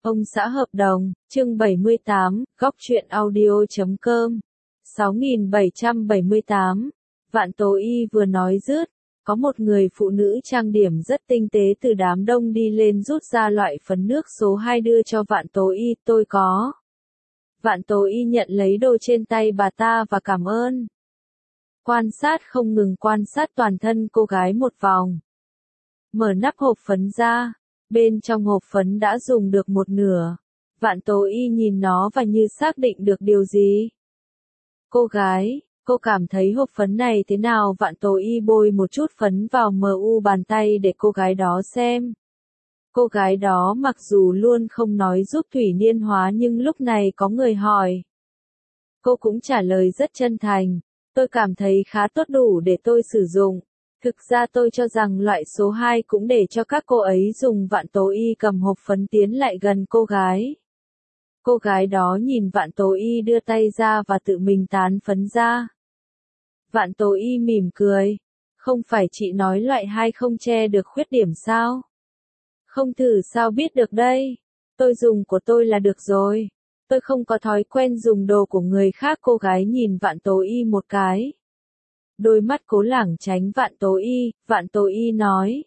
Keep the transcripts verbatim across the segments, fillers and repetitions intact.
Ông xã hợp đồng, chương bảy mươi tám, góc truyện audio chấm com. sáu nghìn bảy trăm bảy mươi tám. Vạn Tố Y vừa nói dứt, có một người phụ nữ trang điểm rất tinh tế từ đám đông đi lên rút ra loại phấn nước số hai đưa cho Vạn Tố Y, tôi có. Vạn Tố Y nhận lấy đồ trên tay bà ta và cảm ơn. Quan sát không ngừng quan sát toàn thân cô gái một vòng. Mở nắp hộp phấn ra. Bên trong hộp phấn đã dùng được một nửa. Vạn Tố Y nhìn nó và như xác định được điều gì. Cô gái, cô cảm thấy hộp phấn này thế nào? Vạn Tố Y bôi một chút phấn vào mờ u bàn tay để cô gái đó xem. Cô gái đó mặc dù luôn không nói giúp Thủy Niên hóa nhưng lúc này có người hỏi. Cô cũng trả lời rất chân thành. Tôi cảm thấy khá tốt, đủ để tôi sử dụng. Thực ra tôi cho rằng loại số hai cũng để cho các cô ấy dùng. Vạn Tố Y cầm hộp phấn tiến lại gần cô gái. Cô gái đó nhìn Vạn Tố Y đưa tay ra và tự mình tán phấn ra. Vạn Tố Y mỉm cười. Không phải chị nói loại hai không che được khuyết điểm sao? Không thử sao biết được đây. Tôi dùng của tôi là được rồi. Tôi không có thói quen dùng đồ của người khác. Cô gái nhìn Vạn Tố Y một cái. Đôi mắt cố lảng tránh Vạn Tố Y, Vạn Tố Y nói.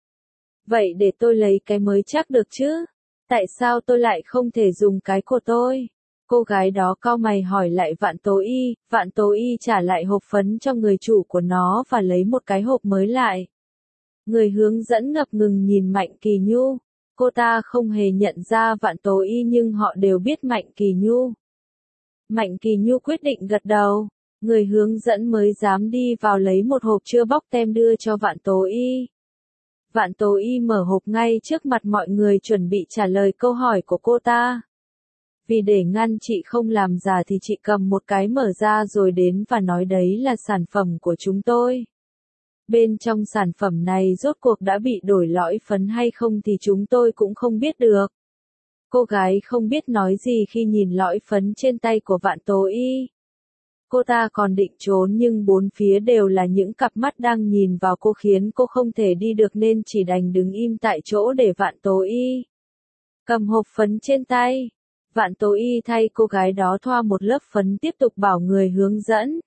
Vậy để tôi lấy cái mới chắc được chứ? Tại sao tôi lại không thể dùng cái của tôi? Cô gái đó cau mày hỏi lại Vạn Tố Y, Vạn Tố Y trả lại hộp phấn cho người chủ của nó và lấy một cái hộp mới lại. Người hướng dẫn ngập ngừng nhìn Mạnh Kỳ Nhu. Cô ta không hề nhận ra Vạn Tố Y nhưng họ đều biết Mạnh Kỳ Nhu. Mạnh Kỳ Nhu quyết định gật đầu. Người hướng dẫn mới dám đi vào lấy một hộp chưa bóc tem đưa cho Vạn Tố Y. Vạn Tố Y mở hộp ngay trước mặt mọi người chuẩn bị trả lời câu hỏi của cô ta. Vì để ngăn chị không làm giả thì chị cầm một cái mở ra rồi đến và nói đấy là sản phẩm của chúng tôi. Bên trong sản phẩm này rốt cuộc đã bị đổi lõi phấn hay không thì chúng tôi cũng không biết được. Cô gái không biết nói gì khi nhìn lõi phấn trên tay của Vạn Tố Y. Cô ta còn định trốn nhưng bốn phía đều là những cặp mắt đang nhìn vào cô khiến cô không thể đi được nên chỉ đành đứng im tại chỗ để Vạn Tố Y cầm hộp phấn trên tay. Vạn Tố Y thay cô gái đó thoa một lớp phấn tiếp tục bảo người hướng dẫn.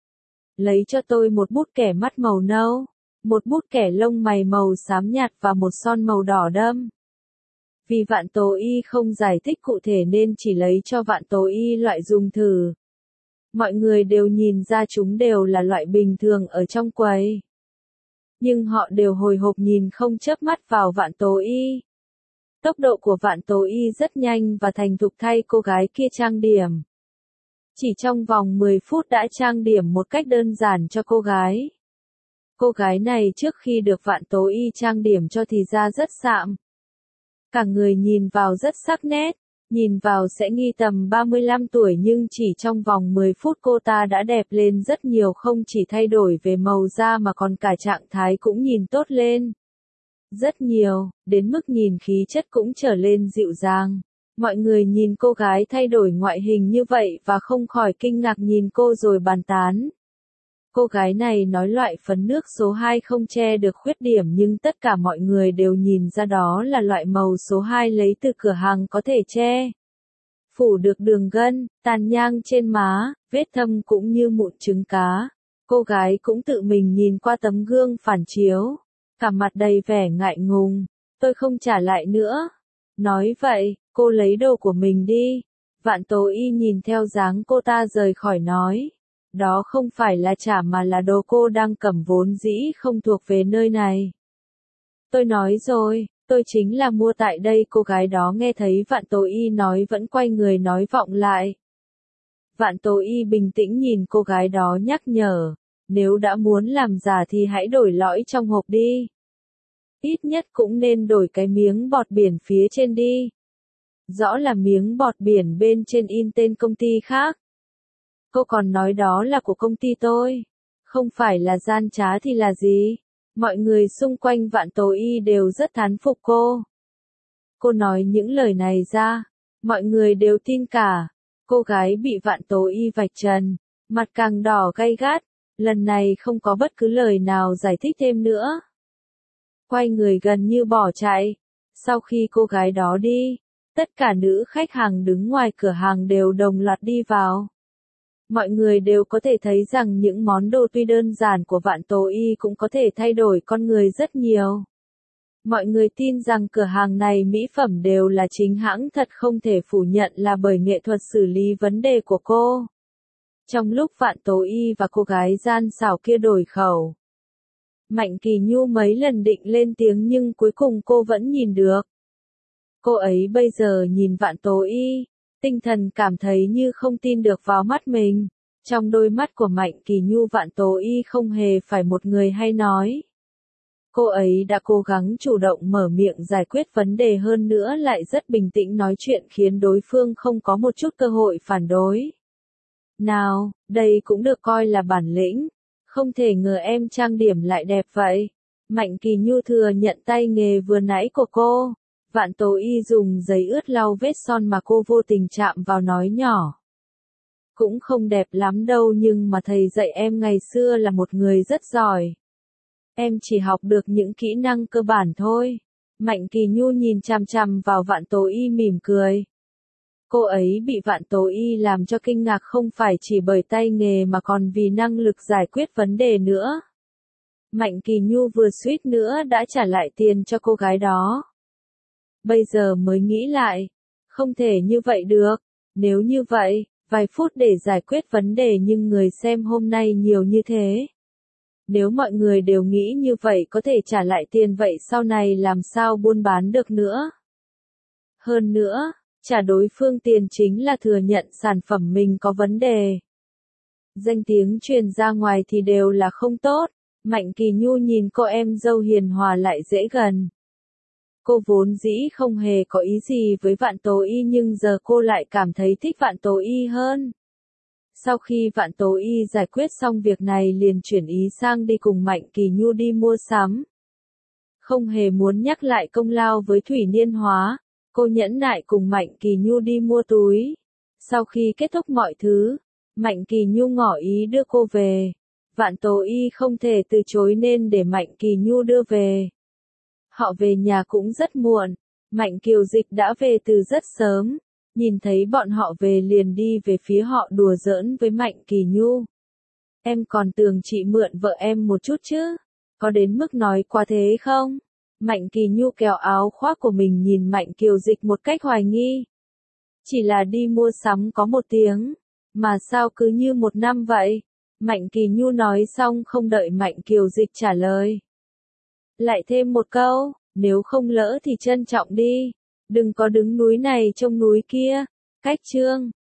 Lấy cho tôi một bút kẻ mắt màu nâu, một bút kẻ lông mày màu xám nhạt và một son màu đỏ đâm. Vì Vạn Tố Y không giải thích cụ thể nên chỉ lấy cho Vạn Tố Y loại dùng thử. Mọi người đều nhìn ra chúng đều là loại bình thường ở trong quầy. Nhưng họ đều hồi hộp nhìn không chớp mắt vào Vạn Tố Y. Tốc độ của Vạn Tố Y rất nhanh và thành thục thay cô gái kia trang điểm. Chỉ trong vòng mười phút đã trang điểm một cách đơn giản cho cô gái. Cô gái này trước khi được Vạn Tố Y trang điểm cho thì da rất sạm. Cả người nhìn vào rất sắc nét. Nhìn vào sẽ nghi tầm ba mươi lăm tuổi nhưng chỉ trong vòng mười phút cô ta đã đẹp lên rất nhiều, không chỉ thay đổi về màu da mà còn cả trạng thái cũng nhìn tốt lên. Rất nhiều, đến mức nhìn khí chất cũng trở lên dịu dàng. Mọi người nhìn cô gái thay đổi ngoại hình như vậy và không khỏi kinh ngạc nhìn cô rồi bàn tán. Cô gái này nói loại phấn nước số hai không che được khuyết điểm nhưng tất cả mọi người đều nhìn ra đó là loại màu số hai lấy từ cửa hàng có thể che phủ được đường gân, tàn nhang trên má, vết thâm cũng như mụn trứng cá. Cô gái cũng tự mình nhìn qua tấm gương phản chiếu, cả mặt đầy vẻ ngại ngùng. Tôi không trả lại nữa. Nói vậy, cô lấy đồ của mình đi. Vạn Tố Y nhìn theo dáng cô ta rời khỏi nói. Đó không phải là trả mà là đồ cô đang cầm vốn dĩ không thuộc về nơi này. Tôi nói rồi, tôi chính là mua tại đây. Cô gái đó nghe thấy Vạn Tố Y nói vẫn quay người nói vọng lại. Vạn Tố Y bình tĩnh nhìn cô gái đó nhắc nhở. Nếu đã muốn làm giả thì hãy đổi lõi trong hộp đi. Ít nhất cũng nên đổi cái miếng bọt biển phía trên đi. Rõ là miếng bọt biển bên trên in tên công ty khác. Cô còn nói đó là của công ty tôi. Không phải là gian trá thì là gì? Mọi người xung quanh Vạn Tố Y đều rất thán phục cô. Cô nói những lời này ra, mọi người đều tin cả. Cô gái bị Vạn Tố Y vạch trần, mặt càng đỏ gay gắt, lần này không có bất cứ lời nào giải thích thêm nữa. Quay người gần như bỏ chạy. Sau khi cô gái đó đi, Tất cả nữ khách hàng đứng ngoài cửa hàng đều đồng loạt đi vào. Mọi người đều có thể thấy rằng những món đồ tuy đơn giản của Vạn Tố Y cũng có thể thay đổi con người rất nhiều. Mọi người tin rằng cửa hàng này mỹ phẩm đều là chính hãng thật không thể phủ nhận là bởi nghệ thuật xử lý vấn đề của cô. Trong lúc Vạn Tố Y và cô gái gian xảo kia đổi khẩu, Mạnh Kỳ Nhu mấy lần định lên tiếng nhưng cuối cùng cô vẫn nhìn được. Cô ấy bây giờ nhìn Vạn Tố Y, tinh thần cảm thấy như không tin được vào mắt mình. Trong đôi mắt của Mạnh Kỳ Nhu Vạn Tố Y không hề phải một người hay nói. Cô ấy đã cố gắng chủ động mở miệng giải quyết vấn đề hơn nữa lại rất bình tĩnh nói chuyện khiến đối phương không có một chút cơ hội phản đối. Nào, đây cũng được coi là bản lĩnh. Không thể ngờ em trang điểm lại đẹp vậy. Mạnh Kỳ Nhu thừa nhận tay nghề vừa nãy của cô. Vạn Tố Y dùng giấy ướt lau vết son mà cô vô tình chạm vào nói nhỏ. Cũng không đẹp lắm đâu nhưng mà thầy dạy em ngày xưa là một người rất giỏi. Em chỉ học được những kỹ năng cơ bản thôi. Mạnh Kỳ Nhu nhìn chằm chằm vào Vạn Tố Y mỉm cười. Cô ấy bị Vạn Tố Y làm cho kinh ngạc không phải chỉ bởi tay nghề mà còn vì năng lực giải quyết vấn đề nữa. Mạnh Kỳ Nhu vừa suýt nữa đã trả lại tiền cho cô gái đó. Bây giờ mới nghĩ lại, không thể như vậy được. Nếu như vậy, vài phút để giải quyết vấn đề nhưng người xem hôm nay nhiều như thế. Nếu mọi người đều nghĩ như vậy có thể trả lại tiền vậy sau này làm sao buôn bán được nữa. Hơn nữa, trả đối phương tiền chính là thừa nhận sản phẩm mình có vấn đề. Danh tiếng truyền ra ngoài thì đều là không tốt. Mạnh Kỳ Nhu nhìn cô em dâu hiền hòa lại dễ gần. Cô vốn dĩ không hề có ý gì với Vạn Tố Y nhưng giờ cô lại cảm thấy thích Vạn Tố Y hơn. Sau khi Vạn Tố Y giải quyết xong việc này liền chuyển ý sang đi cùng Mạnh Kỳ Nhu đi mua sắm. Không hề muốn nhắc lại công lao với Thủy Niên Hóa, cô nhẫn nại cùng Mạnh Kỳ Nhu đi mua túi. Sau khi kết thúc mọi thứ, Mạnh Kỳ Nhu ngỏ ý đưa cô về. Vạn Tố Y không thể từ chối nên để Mạnh Kỳ Nhu đưa về. Họ về nhà cũng rất muộn, Mạnh Kiều Dịch đã về từ rất sớm. Nhìn thấy bọn họ về liền đi về phía họ đùa giỡn với Mạnh Kỳ Nhu. Em còn tưởng chị mượn vợ em một chút chứ, có đến mức nói quá thế không? Mạnh Kỳ Nhu kéo áo khoác của mình nhìn Mạnh Kiều Dịch một cách hoài nghi. Chỉ là đi mua sắm có một tiếng, mà sao cứ như một năm vậy? Mạnh Kỳ Nhu nói xong không đợi Mạnh Kiều Dịch trả lời. Lại thêm một câu, nếu không lỡ thì trân trọng đi. Đừng có đứng núi này trông núi kia. Cách chương